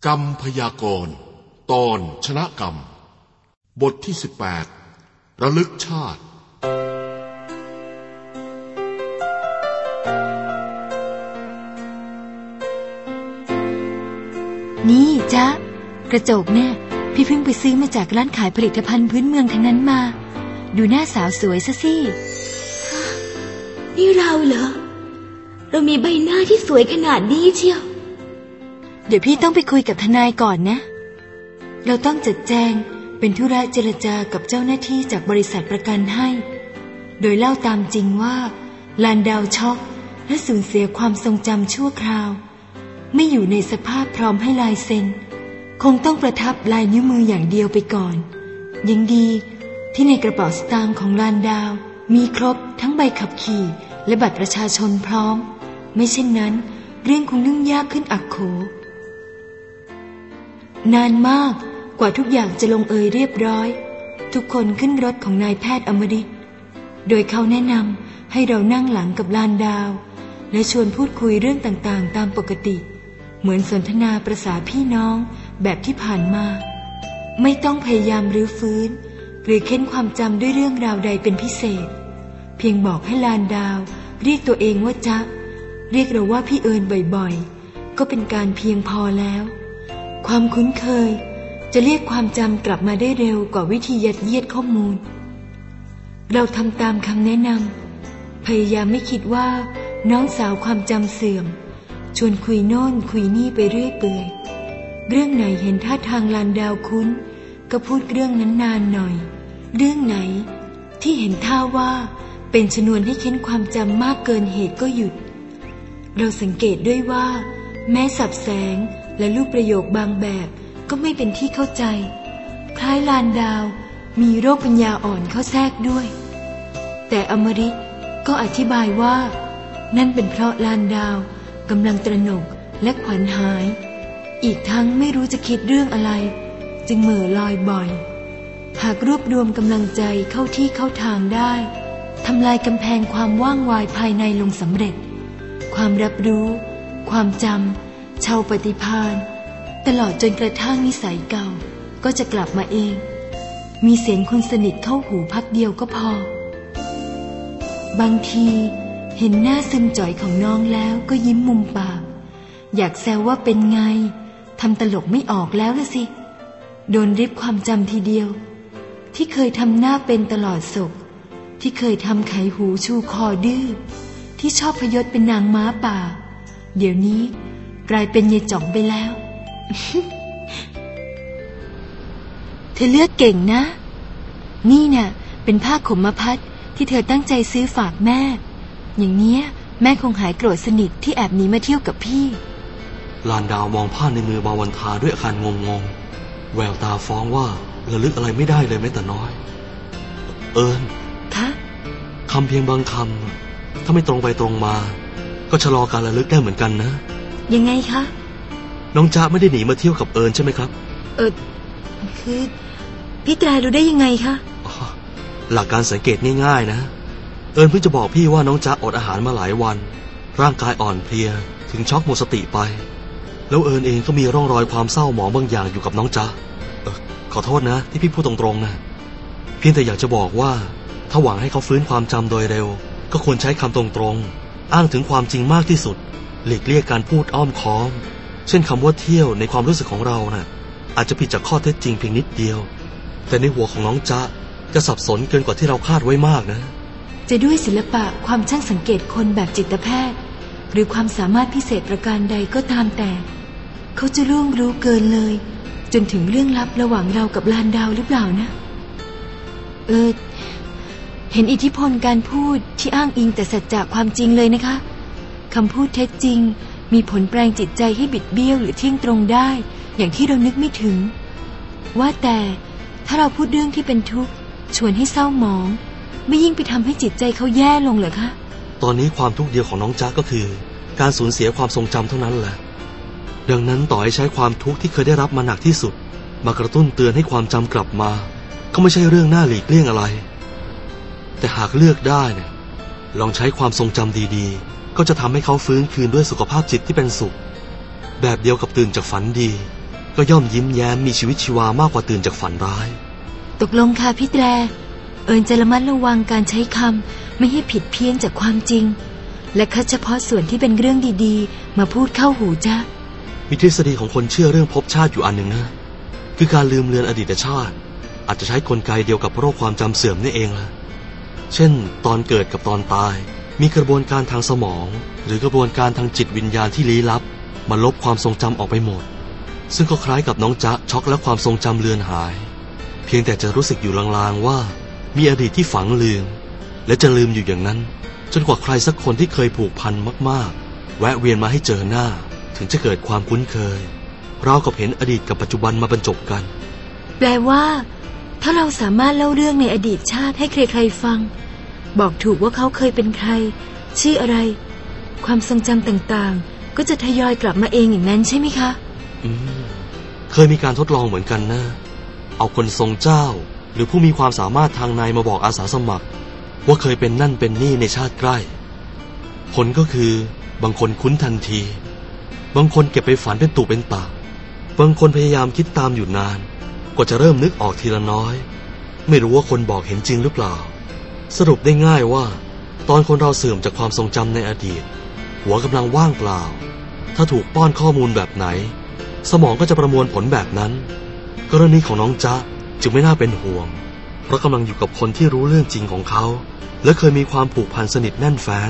กรรมพยากรณ์ตอนชนะกรรมบทที่18ระลึกชาตินี่จ๊ะกระจกเนี่ยพี่เพิ่งไปซื้อมาจากร้านขายผลิตภัณฑ์พื้นเมืองทั้งนั้นมาดูหน้าสาวสวยซะสินี่เราเหรอเรามีใบหน้าที่สวยขนาดนี้เชียวเดี๋ยวพี่ต้องไปคุยกับทนายก่อนนะเราต้องจัดแจงเป็นธุระเจรจากับเจ้าหน้าที่จากบริษัทประกันให้โดยเล่าตามจริงว่าลานดาวช็อกและสูญเสียความทรงจำชั่วคราวไม่อยู่ในสภาพพร้อมให้ลายเซ็นคงต้องประทับลายนิ้วมืออย่างเดียวไปก่อนยังดีที่ในกระเป๋าสตางค์ของลานดาวมีครบทั้งใบขับขี่และบัตรประชาชนพร้อมไม่เช่นนั้นเรื่องคงยุ่งยากขึ้นอักโขนานมากกว่าทุกอย่างจะลงเอยเรียบร้อยทุกคนขึ้นรถของนายแพทย์อมฤตโดยเขาแนะนำให้เรานั่งหลังกับลานดาวและชวนพูดคุยเรื่องต่างๆตามปกติเหมือนสนทนาประสาพี่น้องแบบที่ผ่านมาไม่ต้องพยายามรื้อฟื้นหรือเค้นความจำด้วยเรื่องราวใดเป็นพิเศษเพียงบอกให้ลานดาวเรียกตัวเองว่าจ๊ะเรียกเราว่าพี่เอิญบ่อยๆก็เป็นการเพียงพอแล้วความคุ้นเคยจะเรียกความจำกลับมาได้เร็วกว่าวิธียัดเยียดข้อมูลเราทำตามคำแนะนำพยายามไม่คิดว่าน้องสาวความจำเสื่อมชวนคุยโน่นคุยนี่ไปเรื่อยเปื่อยเรื่องไหนเห็นท่าทางลานดาวคุ้นก็พูดเรื่องนั้นนานหน่อยเรื่องไหนที่เห็นท่าว่าเป็นชนวนให้เค้นความจำมากเกินเหตุก็หยุดเราสังเกตด้วยว่าแม้สับแสงและรูปประโยคบางแบบก็ไม่เป็นที่เข้าใจคล้ายลานดาวมีโรคปัญญาอ่อนเข้าแทรกด้วยแต่อมฤตก็อธิบายว่านั่นเป็นเพราะลานดาวกำลังตระหนกและขวัญหายอีกทั้งไม่รู้จะคิดเรื่องอะไรจึงเหม่อลอยบ่อยหากรวบรวมกำลังใจเข้าที่เข้าทางได้ทำลายกำแพงความว่างวายภายในลงสำเร็จความรับรู้ความจำชาวปฏิภาณตลอดจนกระทั่งนิสัยเก่าก็จะกลับมาเองมีเสียงคนสนิทเข้าหูพักเดียวก็พอบางทีเห็นหน้าซึมจ่อยของน้องแล้วก็ยิ้มมุมปากอยากแซวว่าเป็นไงทำตลกไม่ออกแล้วล่ะสิโดนริบความจำทีเดียวที่เคยทำหน้าเป็นตลอดศกที่เคยทำไขหูชูคอดื้อที่ชอบพยศเป็นนางม้าป่าเดี๋ยวนี้กลายเป็นยายจ่องไปแล้ว เธอเลือกเก่งนะนี่น่ะเป็นผ้าขมมะพัดที่เธอตั้งใจซื้อฝากแม่อย่างเนี้ยแม่คงหายโกรธสนิทที่แอบหนีมาเที่ยวกับพี่ลานดาวมองผ้าในมือบาวันทาด้วยอาการงงแววตาฟ้องว่าระลึกอะไรไม่ได้เลยแม้แต่น้อยเอิญคะคำเพียงบางคำถ้าไม่ตรงไปตรงมาก็ชะลอการระลึกได้เหมือนกันนะยังไงคะน้องจ๊ะไม่ได้หนีมาเที่ยวกับเอิญใช่ไหมครับคือพี่แตรรู้ได้ยังไงคะหลักการสังเกตง่ายๆนะเอิญเพิ่งจะบอกพี่ว่าน้องจ๊ะอดอาหารมาหลายวันร่างกายอ่อนเพลียถึงช็อกหมดสติไปแล้วเอิญเองก็มีร่องรอยความเศร้าหมองบางอย่างอยู่กับน้องจ๊ะขอโทษนะที่พี่พูดตรงๆนะเพียงแต่อยากจะบอกว่าถ้าหวังให้เขาฟื้นความจำโดยเร็วก็ควรใช้คำตรงๆอ้างถึงความจริงมากที่สุดหลีกเลี่ยงการพูดอ้อมค้อมเช่นคำว่าเที่ยวในความรู้สึกของเราน่ะอาจจะผิดจากข้อเท็จจริงเพียงนิดเดียวแต่ในหัวของน้องจ๊ะจะสับสนเกินกว่าที่เราคาดไว้มากนะจะด้วยศิลปะความช่างสังเกตคนแบบจิตแพทย์หรือความสามารถพิเศษประการใดก็ตามแต่เขาจะล่วงรู้เกินเลยจนถึงเรื่องลับระหว่างเรากับลานดาวหรือเปล่านะเห็นอิทธิพลการพูดที่อ้างอิงแต่สัจจะความจริงเลยนะคะคำพูดเท็จจริงมีผลแปลงจิตใจให้บิดเบี้ยวหรือเที่ยงตรงได้อย่างที่เรานึกไม่ถึงว่าแต่ถ้าเราพูดเรื่องที่เป็นทุกข์ชวนให้เศร้าหมองไม่ยิ่งไปทำให้จิตใจเขาแย่ลงเหรอคะตอนนี้ความทุกข์เดียวของน้องจ๊ะก็คือการสูญเสียความทรงจำเท่านั้นแหละดังนั้นต่อให้ใช้ความทุกข์ที่เคยได้รับมาหนักที่สุดมากระตุ้นเตือนให้ความจำกลับมาก็ไม่ใช่เรื่องน่าหลีกเลี่ยงอะไรแต่หากเลือกได้เนี่ยลองใช้ความทรงจำดีๆก็จะทำให้เขาฟื้นคืนด้วยสุขภาพจิตที่เป็นสุขแบบเดียวกับตื่นจากฝันดีก็ย่อมยิ้มแย้มมีชีวิตชีวามากกว่าตื่นจากฝันร้ายตกลงค่ะพี่แตรเอิญจะระมัดระวังการใช้คำไม่ให้ผิดเพี้ยนจากความจริงและคัดเฉพาะส่วนที่เป็นเรื่องดีๆมาพูดเข้าหูจ๊ะมีทฤษฎีของคนเชื่อเรื่องภพชาติอยู่อันหนึ่งนะคือการลืมเลือนอดีตชาติอาจจะใช้กลไกเดียวกับโรคความจำเสื่อมนี่เองล่ะเช่นตอนเกิดกับตอนตายมีกระบวนการทางสมองหรือกระบวนการทางจิตวิญญาณที่ลี้ลับมาลบความทรงจำออกไปหมดซึ่งก็คล้ายกับน้องจ๊ะช็อกและความทรงจำเลือนหายเพียงแต่จะรู้สึกอยู่ลางๆว่ามีอดีตที่ฝังลืมและจะลืมอยู่อย่างนั้นจนกว่าใครสักคนที่เคยผูกพันมากๆแวะเวียนมาให้เจอหน้าถึงจะเกิดความคุ้นเคยราวกับเห็นอดีตกับปัจจุบันมาบรรจบกันแปลว่าถ้าเราสามารถเล่าเรื่องในอดีตชาติให้ใครๆฟังบอกถูกว่าเขาเคยเป็นใครชื่ออะไรความทรงจำต่างๆก็จะทยอยกลับมาเองอย่างนั้นใช่ไหมคะเคยมีการทดลองเหมือนกันนะเอาคนทรงเจ้าหรือผู้มีความสามารถทางในมาบอกอาสาสมัครว่าเคยเป็นนั่นเป็นนี่ในชาติใกล้ผลก็คือบางคนคุ้นทันทีบางคนเก็บไปฝันเป็นตุเป็นตะบางคนพยายามคิดตามอยู่นานกว่าจะเริ่มนึกออกทีละน้อยไม่รู้ว่าคนบอกเห็นจริงหรือเปล่าสรุปได้ง่ายว่าตอนคนเราเสื่อมจากความทรงจำในอดีตหัวกำลังว่างเปล่าถ้าถูกป้อนข้อมูลแบบไหนสมองก็จะประมวลผลแบบนั้นกรณีของน้องจ๊ะจึงไม่น่าเป็นห่วงเพราะกำลังอยู่กับคนที่รู้เรื่องจริงของเขาและเคยมีความผูกพันสนิทแน่นแฟ้น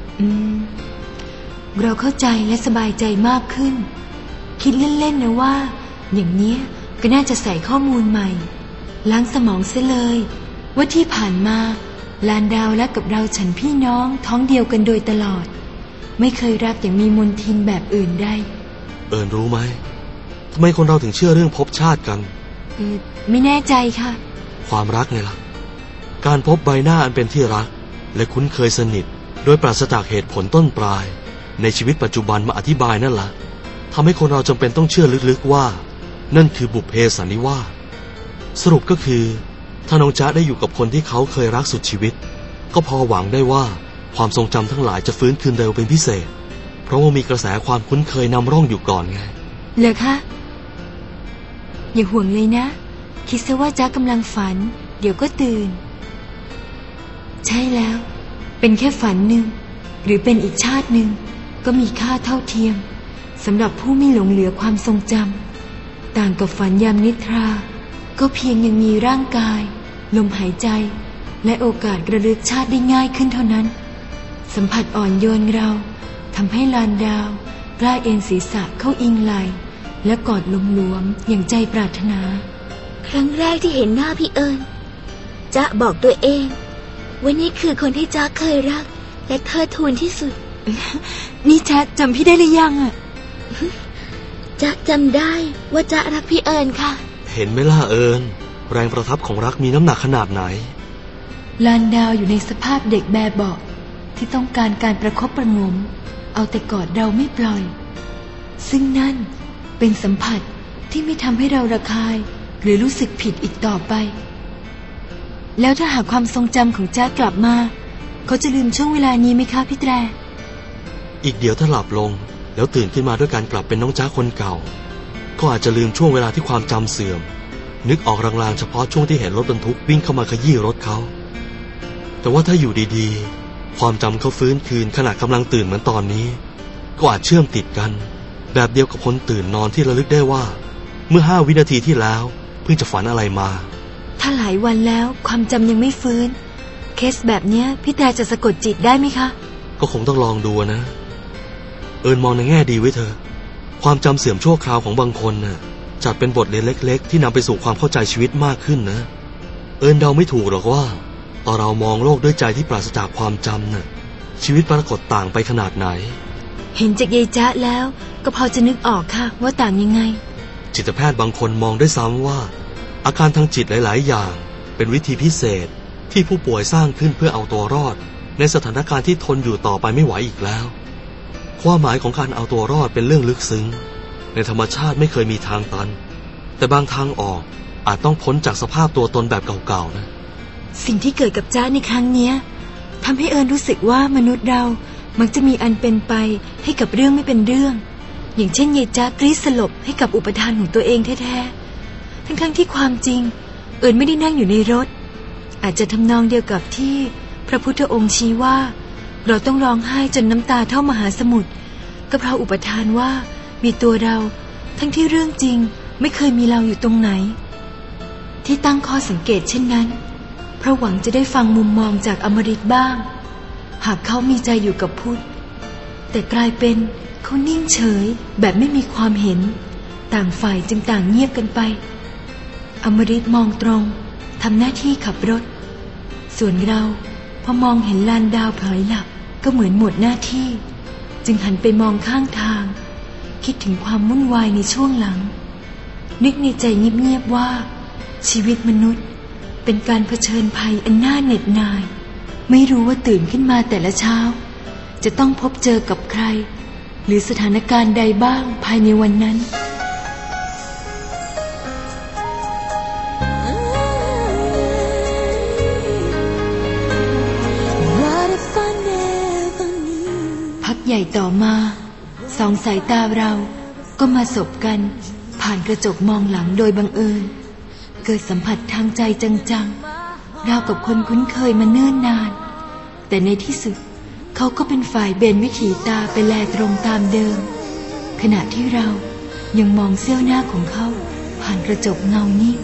เราเข้าใจและสบายใจมากขึ้นคิดเล่นๆนะว่าอย่างนี้ก็น่าจะใส่ข้อมูลใหม่ล้างสมองเสียเลยว่าที่ผ่านมาลานดาวและกับเราฉันพี่น้องท้องเดียวกันโดยตลอดไม่เคยรักอย่างมีมนทินแบบอื่นได้เอิญรู้ไหมทำไมคนเราถึงเชื่อเรื่องภพชาติกันไม่แน่ใจค่ะความรักไงล่ะการพบใบหน้าอันเป็นที่รักและคุ้นเคยสนิทโดยปราศจากเหตุผลต้นปลายในชีวิตปัจจุบันมาอธิบายนั่นล่ะทำให้คนเราจำเป็นต้องเชื่อลึกๆว่านั่นคือบุพเพสันนิวาสสรุปก็คือถ้าน้องจ๊ะได้อยู่กับคนที่เขาเคยรักสุดชีวิตก็พอหวังได้ว่าความทรงจำทั้งหลายจะฟื้นคืนเร็วเป็นพิเศษเพราะว่ามีกระแสความคุ้นเคยนำร่องอยู่ก่อนไงเหรอคะอย่าห่วงเลยนะคิดซะว่าจ๊ะกำลังฝันเดี๋ยวก็ตื่นใช่แล้วเป็นแค่ฝันหนึ่งหรือเป็นอีกชาติหนึ่งก็มีค่าเท่าเทียมสำหรับผู้ไม่หลงเหลือความทรงจำต่างกับฝันยามนิทราก็เพียงยังมีร่างกายลมหายใจและโอกาสระลึกชาติได้ง่ายขึ้นเท่านั้นสัมผัสอ่อนโยนเราทำให้ลานดาวกล้าเอ็นศีรษะเข้าอิงไหลและกอดหลวมๆอย่างใจปรารถนาครั้งแรกที่เห็นหน้าพี่เอิญจ๊ะบอกตัวเองว่านี่คือคนที่จ๊ะเคยรักและเทิดทูนที่สุดนี่จ๊ะจำพี่ได้หรือยังอ่ะจ๊ะจำได้ว่าจ๊ะรักพี่เอิญค่ะเห็นไหมล่ะเอิญแรงประทับของรักมีน้ำหนักขนาดไหนลานดาวอยู่ในสภาพเด็กแบเบาะที่ต้องการการประคบประงมเอาแต่กอดเราไม่ปล่อยซึ่งนั่นเป็นสัมผัสที่ไม่ทำให้เราระคายหรือรู้สึกผิดอีกต่อไปแล้วถ้าหากความทรงจำของจ๊ะกลับมาเขาจะลืมช่วงเวลานี้ไหมคะพี่แตรอีกเดี๋ยวถ้าหลับลงแล้วตื่นขึ้นมาด้วยการกลับเป็นน้องจ๊ะคนเก่าก็อาจจะลืมช่วงเวลาที่ความจำเสื่อมนึกออกลางๆเฉพาะช่วงที่เห็นรถบรรทุกวิ่งเข้ามาขยี้รถเขาแต่ว่าถ้าอยู่ดีๆความจำเขาฟื้นคืนขณะกำลังตื่นเหมือนตอนนี้ก็อาจเชื่อมติดกันแบบเดียวกับคนตื่นนอนที่ระลึกได้ว่าเมื่อ5 วินาทีที่แล้วเพิ่งจะฝันอะไรมาถ้าหลายวันแล้วความจำยังไม่ฟื้นเคสแบบนี้พี่แต่จะสะกดจิตได้ไหมคะก็คงต้องลองดูนะเอิญมองในแง่ดีไว้เถอะความจำเสื่อมชั่วคราวของบางคนน่ะจัดเป็นบทเรียนเล็กๆที่นำไปสู่ความเข้าใจชีวิตมากขึ้นนะเอิญเดาไม่ถูกหรอกว่าตอนเรามองโลกด้วยใจที่ปราศจากความจำน่ะชีวิตปรากฏต่างไปขนาดไหนเห็นจากยายจ๊ะแล้วก็พอจะนึกออกค่ะว่าต่างยังไงจิตแพทย์บางคนมองด้วยซ้ำว่าอาการทางจิตหลายๆอย่างเป็นวิธีพิเศษที่ผู้ป่วยสร้างขึ้นเพื่อเอาตัวรอดในสถานการณ์ที่ทนอยู่ต่อไปไม่ไหวอีกแล้วความหมายของการเอาตัวรอดเป็นเรื่องลึกซึ้งในธรรมชาติไม่เคยมีทางตันแต่บางทางออกอาจต้องพ้นจากสภาพตัวตนแบบเก่าๆนะสิ่งที่เกิดกับจ๊ะในครั้งนี้ทำให้เอิญรู้สึกว่ามนุษย์เรามักจะมีอันเป็นไปให้กับเรื่องไม่เป็นเรื่องอย่างเช่นยายจ๊ากรีดสลบให้กับอุปทานของตัวเองแท้ๆทั้งที่ความจริงเอิญไม่ได้นั่งอยู่ในรถอาจจะทำนองเดียวกับที่พระพุทธองค์ชี้ว่าเราต้องร้องไห้จนน้ำตาเท่ามหาสมุทรก็เพราะอุปทานว่ามีตัวเราทั้งที่เรื่องจริงไม่เคยมีเราอยู่ตรงไหนที่ตั้งข้อสังเกตเช่นนั้นเพราะหวังจะได้ฟังมุมมองจากอมฤตบ้างหากเขามีใจอยู่กับพุทธแต่กลายเป็นเขานิ่งเฉยแบบไม่มีความเห็นต่างฝ่ายจึงต่างเงียบกันไปอมฤตมองตรงทำหน้าที่ขับรถส่วนเราพอมองเห็นลานดาวพลอยหลับก็เหมือนหมดหน้าที่จึงหันไปมองข้างทางคิดถึงความวุ่นวายในช่วงหลังนึกในใจเงียบๆว่าชีวิตมนุษย์เป็นการเผชิญภัยอันน่าเหน็ดหน่ายไม่รู้ว่าตื่นขึ้นมาแต่ละเช้าจะต้องพบเจอกับใครหรือสถานการณ์ใดบ้างภายในวันนั้นพักใหญ่ต่อมาสองสายตาเราก็มาสบกันผ่านกระจกมองหลังโดยบังเอิญเกิดสัมผัสทางใจจังๆราวกับคนคุ้นเคยมาเนิ่นนานแต่ในที่สุดเขาก็เป็นฝ่ายเบนวิถีตาไปแลตรงตามเดิมขณะที่เรายังมองเสี้ยวหน้าของเขาผ่านกระจกเงานิ่ง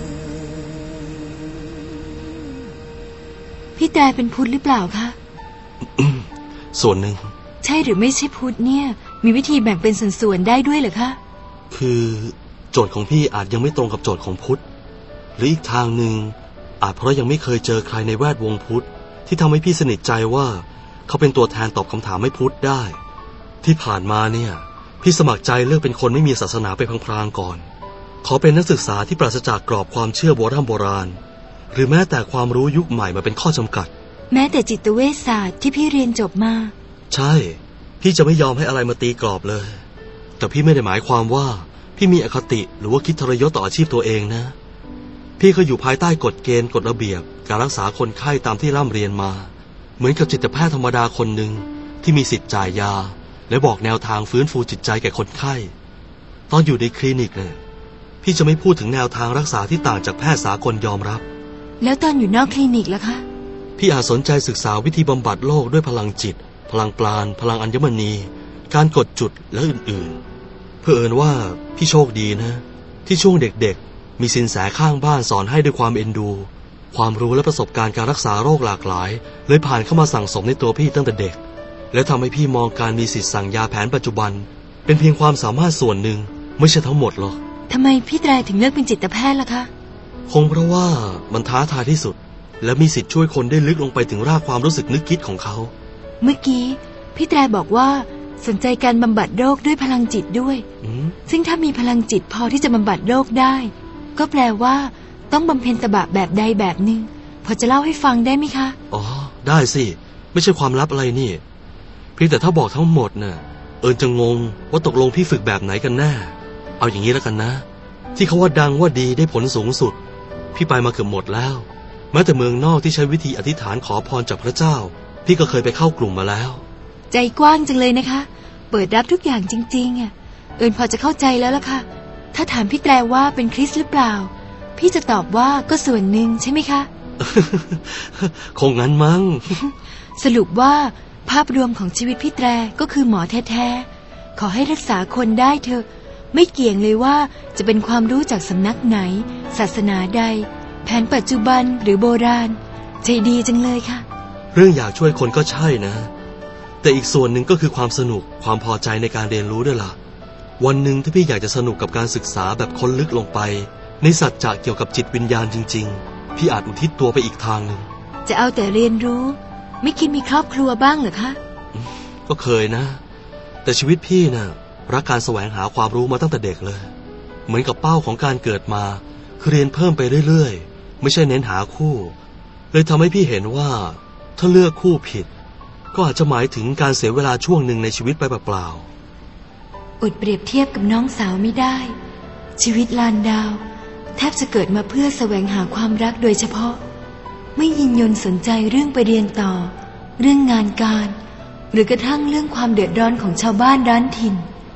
พี่แต่เป็นพุทธหรือเปล่าคะส่วนหนึ่งใช่หรือไม่ใช่พุทธเนี่ยมีวิธีแบ่งเป็นส่วนๆได้ด้วยเหรอคะคือโจทย์ของพี่อาจยังไม่ตรงกับโจทย์ของพุทธหรืออีกทางหนึ่งอาจเพราะยังไม่เคยเจอใครในแวดวงพุทธที่ทำให้พี่สนิทใจว่าเขาเป็นตัวแทนตอบคำถามให้พุทธได้ที่ผ่านมาเนี่ยพี่สมัครใจเลือกเป็นคนไม่มีศาสนาไปพลางๆก่อนขอเป็นนักศึกษาที่ปราศจากกรอบความเชื่อโบราณหรือแม้แต่ความรู้ยุคใหม่มาเป็นข้อจำกัดแม้แต่จิตเวชศาสตร์ที่พี่เรียนจบมาใช่พี่จะไม่ยอมให้อะไรมาตีกรอบเลยแต่พี่ไม่ได้หมายความว่าพี่มีอคติหรือว่าคิดทรยศต่ออาชีพตัวเองนะพี่ก็อยู่ภายใต้กฎเกณฑ์กฎระเบียบการรักษาคนไข้ตามที่ร่ำเรียนมาเหมือนกับจิตแพทย์ธรรมดาคนหนึ่งที่มีสิทธิ์จ่ายยาและบอกแนวทางฟื้นฟูจิตใจแก่คนไข้ตอนอยู่ในคลินิกเนี่ยพี่จะไม่พูดถึงแนวทางรักษาที่ต่างจากแพทย์สากลยอมรับแล้วตอนอยู่นอกคลินิกล่ะคะพี่อาจสนใจศึกษาวิธีบำบัดโรคด้วยพลังจิตพลังปราณพลังอัญมณีการกดจุดและอื่นๆเผอิญว่าพี่โชคดีนะที่ช่วงเด็กๆมีสินแสข้างบ้านสอนให้ด้วยความเอ็นดูความรู้และประสบการณ์การรักษาโรคหลากหลายเลยผ่านเข้ามาสั่งสมในตัวพี่ตั้งแต่เด็กและทำให้พี่มองการมีสิทธิ์สั่งยาแผนปัจจุบันเป็นเพียงความสามารถส่วนหนึ่งไม่ใช่ทั้งหมดหรอกทำไมพี่ไตรถึงเลือกเป็นจิตแพทย์ล่ะคะคงเพราะว่ามันท้าทายที่สุดและมีสิทธิ์ช่วยคนได้ลึกลงไปถึงรากความรู้สึกนึกคิดของเขาเมื่อกี้พี่ไตรบอกว่าสนใจการบำบัดโรคด้วยพลังจิตด้วยซึ่งถ้ามีพลังจิตพอที่จะบำบัดโรคได้ก็แปลว่าต้องบำเพ็ญตบะแบบใดแบบหนึ่งพอจะเล่าให้ฟังได้ไหมคะอ๋อได้สิไม่ใช่ความลับอะไรนี่เพียงแต่ถ้าบอกทั้งหมดน่ะเอิญจะงงว่าตกลงพี่ฝึกแบบไหนกันแน่เอาอย่างนี้แล้วกันนะที่เขาว่าดังว่าดีได้ผลสูงสุดพี่ไปมาเกือบหมดแล้วแม้แต่เมืองนอกที่ใช้วิธีอธิษฐานขอพรจากพระเจ้าพี่ก็เคยไปเข้ากลุ่มมาแล้วใจกว้างจังเลยนะคะเปิดรับทุกอย่างจริงๆอ่ะเอิญพอจะเข้าใจแล้วล่ะค่ะถ้าถามพี่แตรว่าเป็นคริสต์หรือเปล่าพี่จะตอบว่าก็ส่วนหนึ่งใช่ไหมคะคงงั้นมั้งสรุปว่าภาพรวมของชีวิตพี่แตรก็คือหมอแท้ๆขอให้รักษาคนได้เถอะไม่เกี่ยงเลยว่าจะเป็นความรู้จากสำนักไหนศาสนาใดแผนปัจจุบันหรือโบราณใจดีจังเลยค่ะเรื่องอยากช่วยคนก็ใช่นะแต่อีกส่วนหนึ่งก็คือความสนุกความพอใจในการเรียนรู้ด้วยล่ะวันหนึ่งที่พี่อยากจะสนุกกับการศึกษาแบบค้นลึกลงไปในสัจจะเกี่ยวกับจิตวิญญาณจริงๆพี่อาจอุทิศตัวไปอีกทางหนึ่งจะเอาแต่เรียนรู้ไม่คิดมีครอบครัวบ้างเหรอคะก็เคยนะแต่ชีวิตพี่น่ะรักการแสวงหาความรู้มาตั้งแต่เด็กเลยเหมือนกับเป้าของการเกิดมาคือเรียนเพิ่มไปเรื่อยๆไม่ใช่เน้นหาคู่เลยทำให้พี่เห็นว่าถ้าเลือกคู่ผิดก็อาจจะหมายถึงการเสียเวลาช่วงหนึ่งในชีวิตไปเปล่าๆอดเปรียบเทียบกับน้องสาวไม่ได้ชีวิตลานดาวแทบจะเกิดมาเพื่อแสวงหาความรักโดยเฉพาะไม่ยินยนสนใจเรื่องไปเรียนต่อเรื่องงานการหรือกระทั่งเรื่องความเดือดร้อนของชาวบ้านร้านถิ่น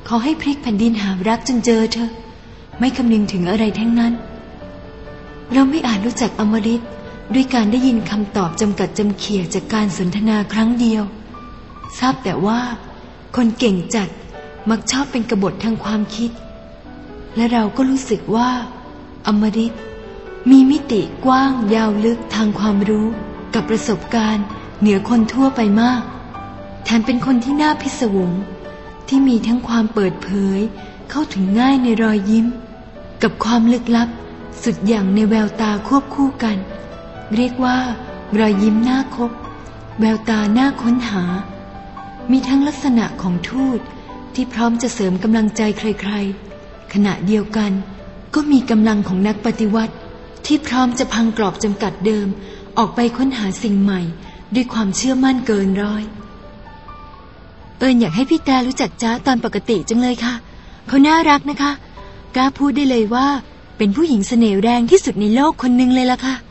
ขอให้พลิกแผ่นดินหารักจนเจอเธอไม่คำนึงถึงอะไรทั้งนั้นเราไม่อาจรู้จักอมฤตด้วยการได้ยินคำตอบจำกัดจำเขี่ยจากการสนทนาครั้งเดียวทราบแต่ว่าคนเก่งจัดมักชอบเป็นกบฏทางความคิดและเราก็รู้สึกว่าอมฤตมีมิติกว้างยาวลึกทางความรู้กับประสบการณ์เหนือคนทั่วไปมากแถมเป็นคนที่น่าพิศวงที่มีทั้งความเปิดเผยเข้าถึงง่ายในรอยยิ้มกับความลึกลับสุดอย่างในแววตาควบคู่กันเรียกว่ารอยยิ้มน่าคบแววตาน่าค้นหามีทั้งลักษณะของทูตที่พร้อมจะเสริมกำลังใจใครๆขณะเดียวกันก็มีกำลังของนักปฏิวัติที่พร้อมจะพังกรอบจำกัดเดิมออกไปค้นหาสิ่งใหม่ด้วยความเชื่อมั่นเกินร้อยอยากให้พี่แต่รู้จักจ๊ะตอนปกติจังเลยค่ะเขาน่ารักนะคะกล้าพูดได้เลยว่าเป็นผู้หญิงเสน่ห์แรงที่สุดในโลกคนนึงเลยล่ะค่ะ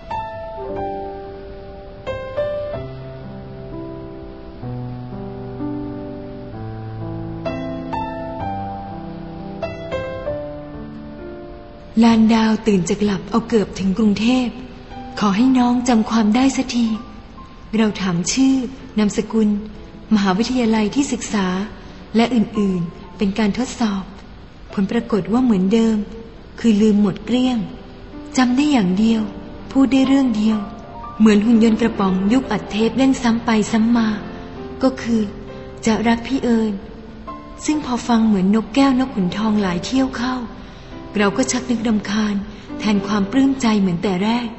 ลานดาวตื่นจากหลับเอาเกือบถึงกรุงเทพขอให้น้องจำความได้สักทีเราถามชื่อนามสกุลมหาวิทยาลัยที่ศึกษาและอื่นๆเป็นการทดสอบผลปรากฏว่าเหมือนเดิมคือลืมหมดเกลี้ยงจำได้อย่างเดียวพูดได้เรื่องเดียวเหมือนหุ่นยนต์กระป๋องยุคอัดเทปเล่นซ้ำไปซ้ำมาก็คือจะรักพี่เอิญซึ่งพอฟังเหมือนนกแก้วนกขุนทองหลายเที่ยวเข้าเราก็ชักนึกรำคาญแทนความปลื้มใจเหมือนแต่แรก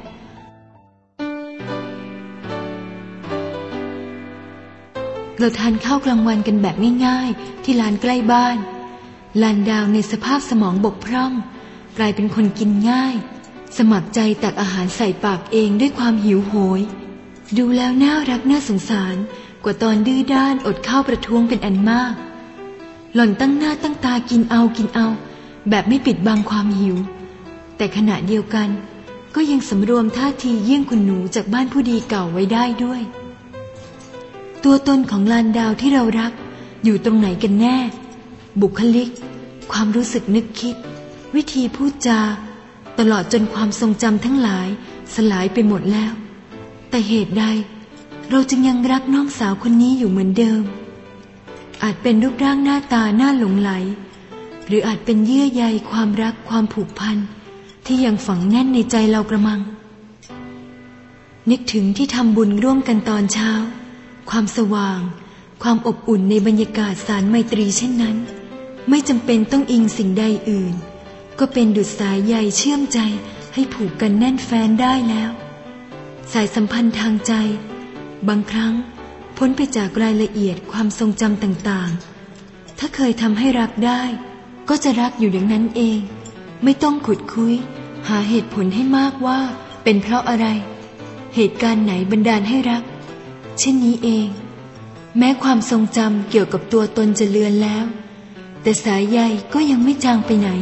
เราทานข้าวกลางวันกันแบบง่ายๆที่ร้านใกล้บ้านลานดาวในสภาพสมองบกพร่องกลายเป็นคนกินง่ายสมัครใจตักอาหารใส่ปากเองด้วยความหิวโหยดูแล้วน่ารักน่าสงสารกว่าตอนดื้อด้านอดข้าวประท้วงเป็นอันมากหล่อนตั้งหน้าตั้งตากินเอาแบบไม่ปิดบังความหิวแต่ขณะเดียวกันก็ยังสำรวมท่าทีเยี่ยงคุณหนูจากบ้านผู้ดีเก่าไว้ได้ด้วยตัวตนของลานดาวที่เรารักอยู่ตรงไหนกันแน่บุคลิกความรู้สึกนึกคิดวิธีพูดจาตลอดจนความทรงจำทั้งหลายสลายไปหมดแล้วแต่เหตุใดเราจึงยังรักน้องสาวคนนี้อยู่เหมือนเดิมอาจเป็นรูปร่างหน้าตาน่าหลงไหลหรืออาจเป็นเยื่อใยความรักความผูกพันที่ยังฝังแน่นในใจเรากระมังนึกถึงที่ทำบุญร่วมกันตอนเช้าความสว่างความอบอุ่นในบรรยากาศสารไมตรีเช่นนั้นไม่จำเป็นต้องอิงสิ่งใดอื่นก็เป็นดุจสายใยเชื่อมใจให้ผูกกันแน่นแฟ้นได้แล้วสายสัมพันธ์ทางใจบางครั้งพ้นไปจากรายละเอียดความทรงจำต่างๆถ้าเคยทำให้รักได้ก็จะรักอยู่อย่างนั้นเองไม่ต้องขุดคุยหาเหตุผลให้มากว่าเป็นเพราะอะไรเหตุการณ์ไหนบันดาลให้รักเช่นนี้เองแม้ความทรงจำเกี่ยวกับตัวตนจะเลือนแล้วแต่สายใยก็ยังไม่จางไปไหน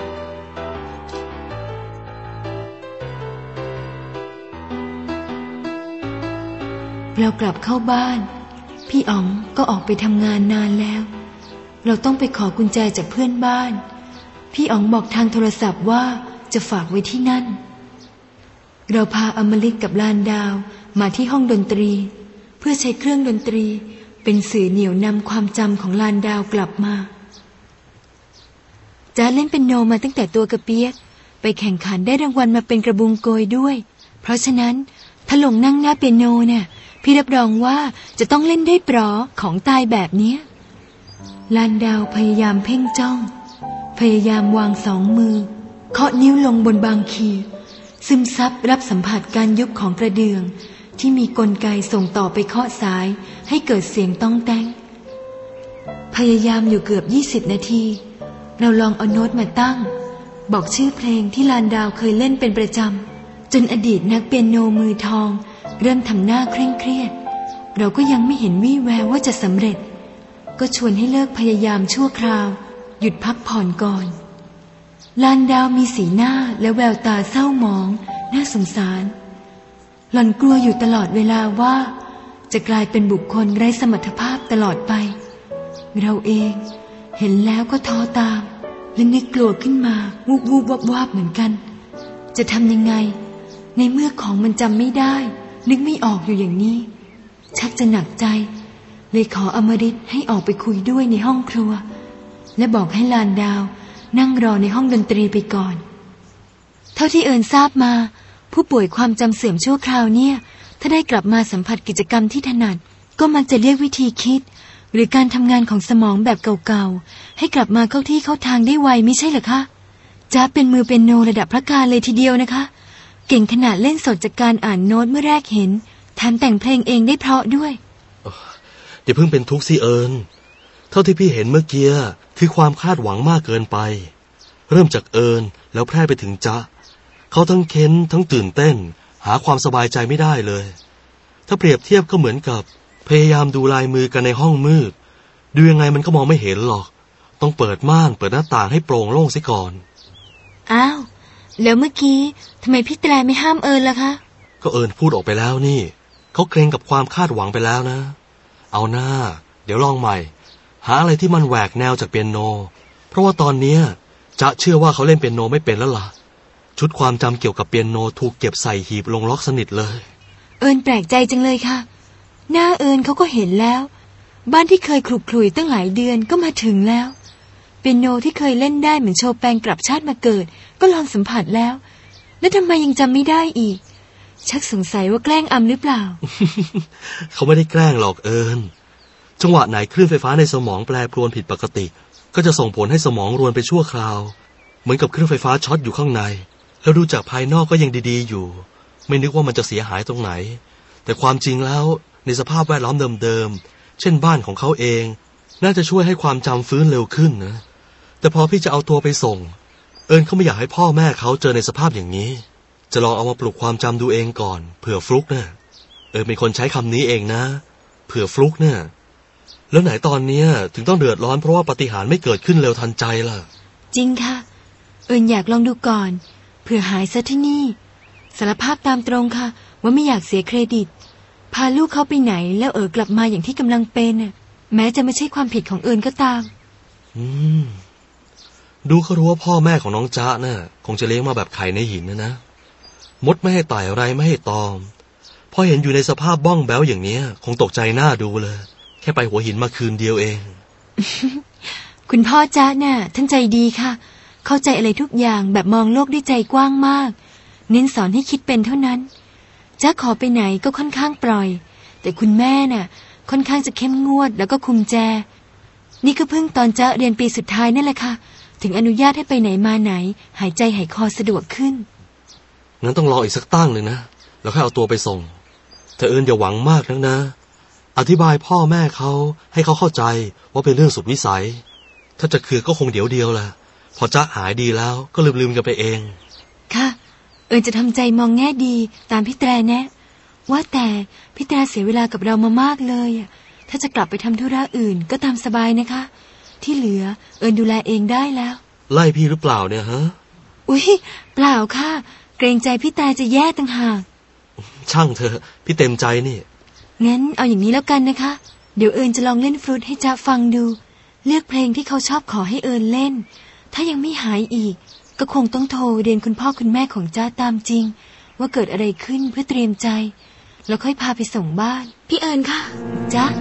เรากลับเข้าบ้านพี่อ๋องก็ออกไปทำงานนานแล้วเราต้องไปขอกุญแจจากเพื่อนบ้านพี่อ๋องบอกทางโทรศัพท์ว่าจะฝากไว้ที่นั่นเราพาอมฤตกับลานดาวมาที่ห้องดนตรีเพื่อใช้เครื่องดนตรีเป็นสื่อเหนี่ยวนำความจำของลานดาวกลับมาจ๊ะเล่นเปียโนมาตั้งแต่ตัวกระเปียกไปแข่งขันได้รางวัลมาเป็นกระบุงโกยด้วยเพราะฉะนั้นถ้าลงนั่งหน้าเปียโนเนี่ยพี่รับรองว่าจะต้องเล่นได้เปราะของตายแบบนี้ลานดาวพยายามเพ่งจ้องพยายามวางสองมือเคาะนิ้วลงบนบางคีย์ซึมซับรับสัมผัสการยุบของกระเดื่องที่มีกลไกส่งต่อไปเคาะสายให้เกิดเสียงต้องแต้งพยายามอยู่เกือบ20 นาทีเราลองเอาโน้ตมาตั้งบอกชื่อเพลงที่ลานดาวเคยเล่นเป็นประจำจนอดีตนักเปียโนมือทองเริ่มทำหน้าเคร่งเครียดเราก็ยังไม่เห็นวี่แววว่าจะสำเร็จก็ชวนให้เลิกพยายามชั่วคราวหยุดพักผ่อนก่อนลานดาวมีสีหน้าและแววตาเศร้าหมองน่าสงสารหล่อนกลัวอยู่ตลอดเวลาว่าจะกลายเป็นบุคคลไร้สมรรถภาพตลอดไปเราเองเห็นแล้วก็ท้อตามและนึกกลัวขึ้นมาวูบวาบเหมือนกันจะทำยังไงในเมื่อของมันจำไม่ได้นึกไม่ออกอยู่อย่างนี้ชักจะหนักใจเลยขออมฤตให้ออกไปคุยด้วยในห้องครัวและบอกให้ลานดาวนั่งรอในห้องดนตรีไปก่อนเท่าที่เอิญทราบมาผู้ป่วยความจำเสื่อมชั่วคราวเนี่ยถ้าได้กลับมาสัมผัสกิจกรรมที่ถนัดก็มักจะเรียกวิธีคิดหรือการทำงานของสมองแบบเก่าๆให้กลับมาเข้าที่เข้าทางได้ไวไม่ใช่เหรอคะจ๊ะเป็นมือเปียโนระดับพระการเลยทีเดียวนะคะเก่งขนาดเล่นสดจากการอ่านโน้ตเมื่อแรกเห็นแถมแต่งเพลงเองได้เพราะด้วยอย่าเพิ่งเป็นทุกข์สิเอิญเท่าที่พี่เห็นเมื่อกี้คือความคาดหวังมากเกินไปเริ่มจากเอิญแล้วแพร่ไปถึงจ๊ะเขาทั้งเค้นทั้งตื่นเต้นหาความสบายใจไม่ได้เลยถ้าเปรียบเทียบก็เหมือนกับพยายามดูลายมือกันในห้องมืดดูยังไงมันก็มองไม่เห็นหรอกต้องเปิดม่านเปิดหน้าต่างให้โปร่งโล่งซิก่อนอ้าวแล้วเมื่อกี้ทำไมพี่แตรไม่ห้ามเอิญล่ะคะก็เอิญพูดออกไปแล้วนี่เขาเกรงกับความคาดหวังไปแล้วนะเอาหน้าเดี๋ยวลองใหม่หาอะไรที่มันแหวกแนวจากเปียโนเพราะว่าตอนนี้จะเชื่อว่าเขาเล่นเปียโนไม่เป็นแล้วล่ะชุดความจำเกี่ยวกับเปียโนถูกเก็บใส่หีบลงล็อกสนิทเลยเอิญแปลกใจจังเลยค่ะหน้าเอิญเขาก็เห็นแล้วบ้านที่เคยคลุกคลุยตั้งหลายเดือนก็มาถึงแล้วเปียโนที่เคยเล่นได้เหมือนโชแปงกลับชาติมาเกิดก็ลองสัมผัสแล้วแล้วทำไมยังจำไม่ได้อีกชักสงสัยว่าแกล้งอำหรือเปล่าเขาไม่ได้แกล้งหรอกเอิญจังหวะไหนคลื่นไฟฟ้าในสมองแปรปรวนผิดปกติก็จะส่งผลให้สมองรวนไปชั่วคราวเหมือนกับเครื่องไฟฟ้าช็อตอยู่ข้างในแล้วดูจากภายนอกก็ยังดีๆอยู่ไม่นึกว่ามันจะเสียหายตรงไหนแต่ความจริงแล้วในสภาพแวดล้อมเดิมๆเช่นบ้านของเขาเองน่าจะช่วยให้ความจำฟื้นเร็วขึ้นนะแต่พอพี่จะเอาตัวไปส่งเอิญเขาไม่อยากให้พ่อแม่เขาเจอในสภาพอย่างนี้จะลองเอามาปลุกความจำดูเองก่อนเผื่อฟลุกนะเอิญเป็นคนใช้คำนี้เองนะเผื่อฟลุกเนี่ยแล้วไหนตอนนี้ถึงต้องเดือดร้อนเพราะว่าปาฏิหาริย์ไม่เกิดขึ้นเร็วทันใจล่ะจริงค่ะเอิญอยากลองดูก่อนเผื่อหายซะที่นี่สารภาพตามตรงค่ะว่าไม่อยากเสียเครดิตพาลูกเขาไปไหนแล้วกลับมาอย่างที่กำลังเป็นแม้จะไม่ใช่ความผิดของเอิญก็ตามดูเขารู้ว่าพ่อแม่ของน้องจ๊ะน่ะคงจะเลี้ยงมาแบบไข่ในหินนะมดไม่ให้ไต่ไรไม่ให้ตอมพอเห็นอยู่ในสภาพบ้องแบ้วอย่างนี้คงตกใจหน้าดูเลยแค่ไปหัวหินมาคืนเดียวเองคุณพ่อจ๊ะน่ะท่านใจดีค่ะเข้าใจอะไรทุกอย่างแบบมองโลกด้วยใจกว้างมากเน้นสอนให้คิดเป็นเท่านั้นจ๊ะขอไปไหนก็ค่อนข้างปล่อยแต่คุณแม่น่ะค่อนข้างจะเข้มงวดแล้วก็คุมแจนี่ก็เพิ่งตอนจ๊ะเรียนปีสุดท้ายนั่นแหละค่ะถึงอนุญาตให้ไปไหนมาไหนหายใจหายคอสะดวกขึ้นงั้นต้องรออีกสักตั้งเลยนะแล้วค่อยเอาตัวไปส่งแต่เอิญอย่าหวังมากนักนะอธิบายพ่อแม่เขาให้เขาเข้าใจว่าเป็นเรื่องสุดวิสัยถ้าจะเคือก็คงเดี๋ยวเดียวแหละพอจ๊ะหายดีแล้วก็ลืมกันไปเองค่ะเอิญจะทำใจมองแง่ดีตามพี่แตรแนะว่าแต่พี่แตรเสียเวลากับเรามามากเลยถ้าจะกลับไปทำธุระอื่นก็ตามสบายนะคะที่เหลือเอิญดูแลเองได้แล้วไล่พี่หรือเปล่าเนี่ยฮะอุ๊ยเปล่าค่ะเกรงใจพี่แตรจะแย่ต่างหากช่างเถอะพี่เต็มใจนี่งั้นเอาอย่างนี้แล้วกันนะคะเดี๋ยวเอิญจะลองเล่นฟลุตให้จ๊ะฟังดูเลือกเพลงที่เขาชอบขอให้เอิญเล่นถ้ายังไม่หายอีกก็คงต้องโทรเรียนคุณพ่อคุณแม่ของจ๊ะตามจริงว่าเกิดอะไรขึ้นเพื่อเตรียมใจแล้วค่อยพาไปส่งบ้านพี่เอิญค่ะจ๊ะ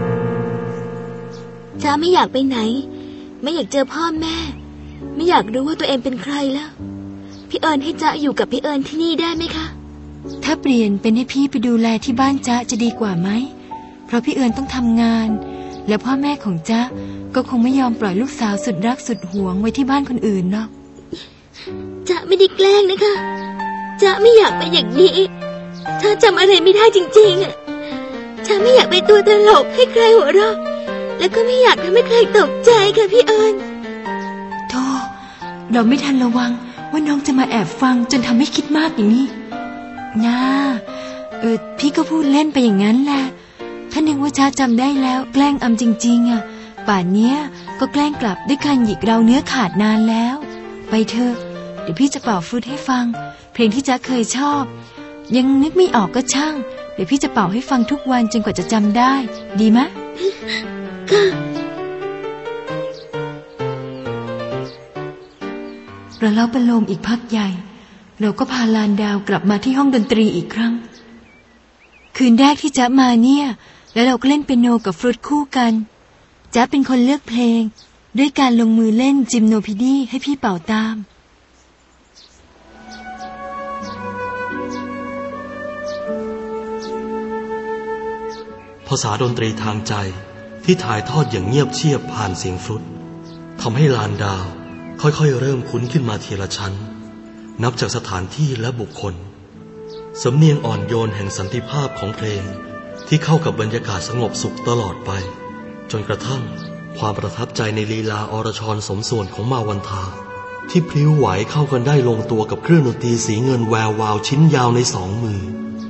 จ๊ะไม่อยากไปไหนไม่อยากเจอพ่อแม่ไม่อยากรู้ว่าตัวเองเป็นใครแล้วพี่เอิญให้จ๊ะอยู่กับพี่เอิญที่นี่ได้ไหมคะถ้าเปลี่ยนเป็นให้พี่ไปดูแลที่บ้านจ๊ะจะดีกว่าไหมเพราะพี่เอิญต้องทำงานและพ่อแม่ของจ๊ะก็คงไม่ยอมปล่อยลูกสาวสุดรักสุดหวงไว้ที่บ้านคนอื่นหรอกจ๊ะไม่ได้แกล้งนะคะจ๊ะไม่อยากไปอย่างนี้จ๊ะจำอะไรไม่ได้จริงๆจ๊ะไม่อยากไปตัวตลกให้ใครหัวเราะแล้วก็ไม่อยากทำให้ใครตกใจค่ะพี่เอิญโธ่เราไม่ทันระวังว่าน้องจะมาแอบฟังจนทำให้คิดมากอย่างนี้นะพี่ก็พูดเล่นไปอย่างนั้นแหละถ้านึกว่าจ๊ะจำได้แล้วแกล้งอำจริงๆป่านเนี้ยก็แกล้งกลับด้วยการหยิกเราเนื้อขาดนานแล้วไปเถอะเดี๋ยวพี่จะเป่าฟลุตให้ฟังเพลงที่จ๊ะเคยชอบยังนึกไม่ออกก็ช่างเดี๋ยวพี่จะเป่าให้ฟังทุกวันจนกว่าจะจำได้ดีมะค่ะประเล้าประโลมอีกพักใหญ่เราก็พาลานดาวกลับมาที่ห้องดนตรีอีกครั้งคืนแรกที่จ๊ะมาเนี่ยแล้วเราก็เล่นเปียโนกับฟรุตคู่กันจ๊ะเป็นคนเลือกเพลงด้วยการลงมือเล่นจิมโนพิดีให้พี่เป่าตามภาษาดนตรีทางใจที่ถ่ายทอดอย่างเงียบเชียบผ่านเสียงฟรุตทำให้ลานดาวค่อยๆเริ่มคุ้นขึ้นมาทีละชั้นนับจากสถานที่และบุคคลสำเนียงอ่อนโยนแห่งสันติภาพของเพลงที่เข้ากับบรรยากาศสงบสุขตลอดไปจนกระทั่งความประทับใจในลีลาอรชรสมส่วนของมาวันทาที่พลิ้วไหวเข้ากันได้ลงตัวกับเครื่องดนตรีสีเงินแวววาวชิ้นยาวในสองมือ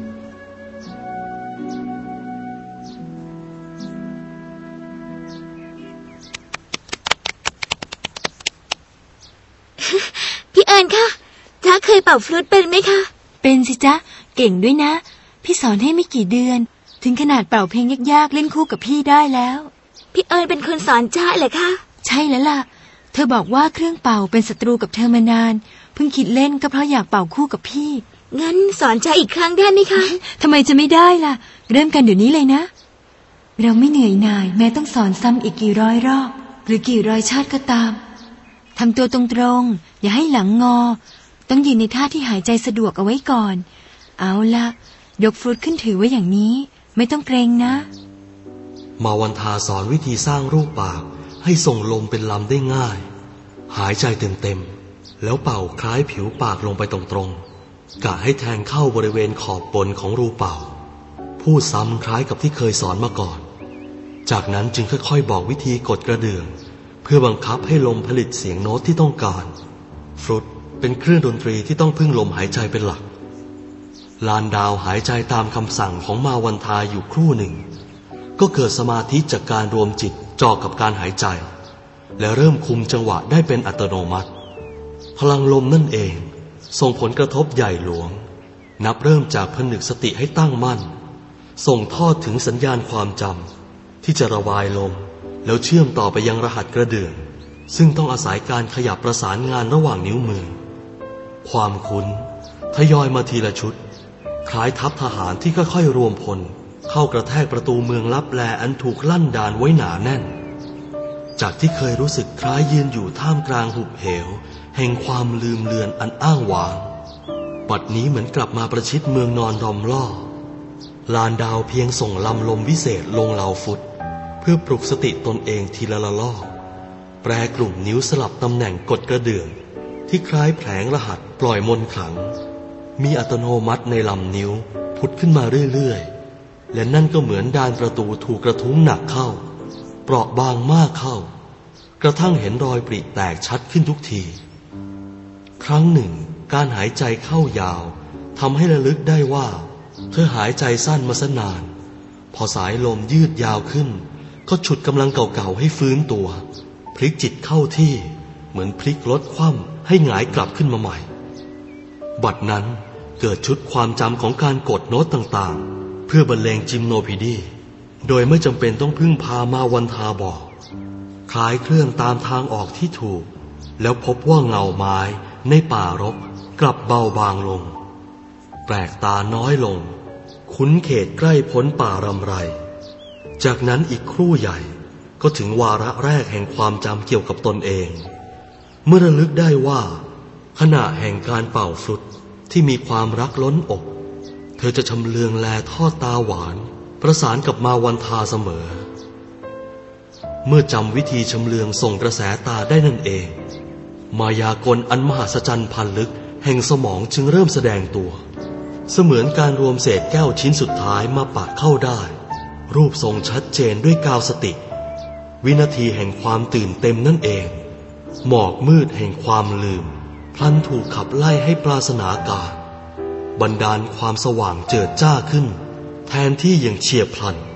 พี่เอิญคะจ๊ะเคยเป่าฟลุตเป็นไหมคะเป็นสิจ๊ะเก่งด้วยนะพี่สอนให้ไม่กี่เดือนถึงขนาดเป่าเพลงยากๆเล่นคู่กับพี่ได้แล้วพี่เอิญเป็นคนสอนจ๊ะเหรอคะใช่แล้วล่ะเธอบอกว่าเครื่องเป่าเป็นศัตรูกับเธอมานานเพิ่งคิดเล่นก็เพราะอยากเป่าคู่กับพี่งั้นสอนจ๊ะอีกครั้งได้ไหมคะทำไมจะไม่ได้ล่ะเริ่มกันเดี๋ยวนี้เลยนะเราไม่เหนื่อยหน่ายแม้ต้องสอนซ้ำอีกกี่ร้อยรอบหรือกี่ร้อยชาติก็ตามทำตัวตรงๆอย่าให้หลังงอต้องยืนในท่าที่หายใจสะดวกเอาไว้ก่อนเอาล่ะยกฟรุตขึ้นถือไว้อย่างนี้ไม่ต้องเกรงนะมาวันทาสอนวิธีสร้างรูปปากให้ส่งลมเป็นลำได้ง่ายหายใจเต็มๆแล้วเป่าคล้ายผิวปากลงไปตรงๆกะให้แทงเข้าบริเวณขอบบนของรูเป่าพูดซ้ำคล้ายกับที่เคยสอนมาก่อนจากนั้นจึงค่อยๆบอกวิธีกดกระเดื่องเพื่อบังคับให้ลมผลิตเสียงโน้ตที่ต้องการฟรุตเป็นเครื่องดนตรีที่ต้องพึ่งลมหายใจเป็นหลักลานดาวหายใจตามคำสั่งของมาวันทาอยู่ครู่หนึ่งก็เกิดสมาธิจากการรวมจิตจ่อกับการหายใจและเริ่มคุมจังหวะได้เป็นอัตโนมัติพลังลมนั่นเองส่งผลกระทบใหญ่หลวงนับเริ่มจากผนึกสติให้ตั้งมั่นส่งทอดถึงสัญญาณความจำที่จะระบายลมแล้วเชื่อมต่อไปยังรหัสกระเดื่องซึ่งต้องอาศัยการขยับประสานงานระหว่างนิ้วมือความคุ้นทยอยมาทีละชุดคล้ายทัพทหารที่ค่อยๆรวมพลเข้ากระแทกประตูเมืองลับแลอันถูกลั่นดานไว้หนาแน่นจากที่เคยรู้สึกคล้ายยืนอยู่ท่ามกลางหุบเหวแห่งความลืมเลือนอันอ้างว้างบัดนี้เหมือนกลับมาประชิดเมืองนอนรอมล่อลานดาวเพียงส่งลำลมวิเศษลงเหลาฟุตเพื่อปลุกสติตนเองทีละลอกแปรกลุ่มนิ้วสลับตำแหน่งกดกระเดื่องที่คล้ายแผลงรหัสปล่อยมนต์ขลังมีอัตโนมัติในลำนิ้วพุดขึ้นมาเรื่อยๆและนั่นก็เหมือนดานประตูถูกกระทุ้งหนักเข้าเปราะบางมากเข้ากระทั่งเห็นรอยปริแตกชัดขึ้นทุกทีครั้งหนึ่งการหายใจเข้ายาวทำให้ระลึกได้ว่าเธอหายใจสั้นมาซะนานพอสายลมยืดยาวขึ้นก็ฉุดกำลังเก่าๆให้ฟื้นตัวพลิกจิตเข้าที่เหมือนพลิกรถคว่ำให้หงายกลับขึ้นมาใหม่บัดนั้นเกิดชุดความจำของการกดโน้ตต่างๆเพื่อบรรเลงจิมโนพิดีโดยไม่จำเป็นต้องพึ่งพามาวันทาบอกคล้ายเคลื่อนตามทางออกที่ถูกแล้วพบว่าเงาไม้ในป่ารกกลับเบาบางลงแปลกตาน้อยลงคุ้นเขตใกล้พ้นป่ารำไรจากนั้นอีกครู่ใหญ่ก็ถึงวาระแรกแห่งความจำเกี่ยวกับตนเองเมื่อระลึกได้ว่าขณะแห่งการเป่าฟลุตที่มีความรักล้นอกเธอจะชำเลืองแลทอดตาหวานประสานกับมาวันทาเสมอเมื่อจำวิธีชำเลืองส่งกระแสตาได้นั่นเองมายากลอันมหัศจรรย์พันลึกแห่งสมองจึงเริ่มแสดงตัวเสมือนการรวมเศษแก้วชิ้นสุดท้ายมาปะเข้าได้รูปทรงชัดเจนด้วยกาวสติวินาทีแห่งความตื่นเต็มนั่นเองหมอกมืดแห่งความลืมพลันถูกขับไล่ให้ปราศนาการบันดาลความสว่างเจิดจ้าขึ้นแทนที่อย่างเฉียบพลัน